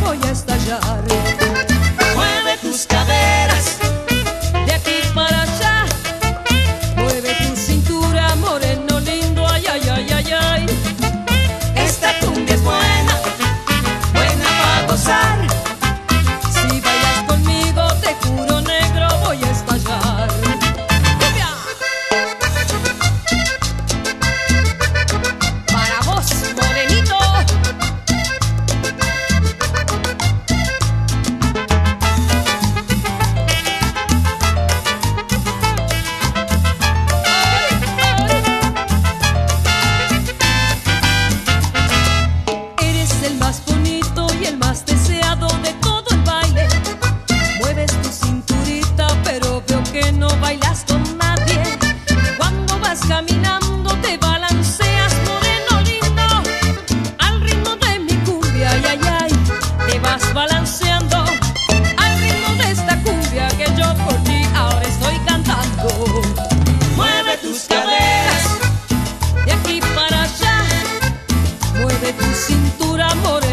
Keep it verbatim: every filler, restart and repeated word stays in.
voy a estallar. Mueve tus caderas De aquí para allá, mueve tu cintura, moreno lindo, ay, ay, ay, ay, ay. esta cumbia es buena, buena para gozar. Si bailas conmigo, te juro negro, voy a estallar. ¡Cumbia! Para vos, morenito. Eres el más bonito y el más deseado de todo el baile. Mueves tu cinturita, pero veo que no bailas con nadie. Cuando vas caminando te balanceas, moreno lindo, al ritmo de mi cumbia, ay, ay, ay. Te vas balanceando al ritmo de esta cumbia que yo por ti ahora estoy cantando. Mueve tus caderas De aquí para allá, mueve tu cintura, moreno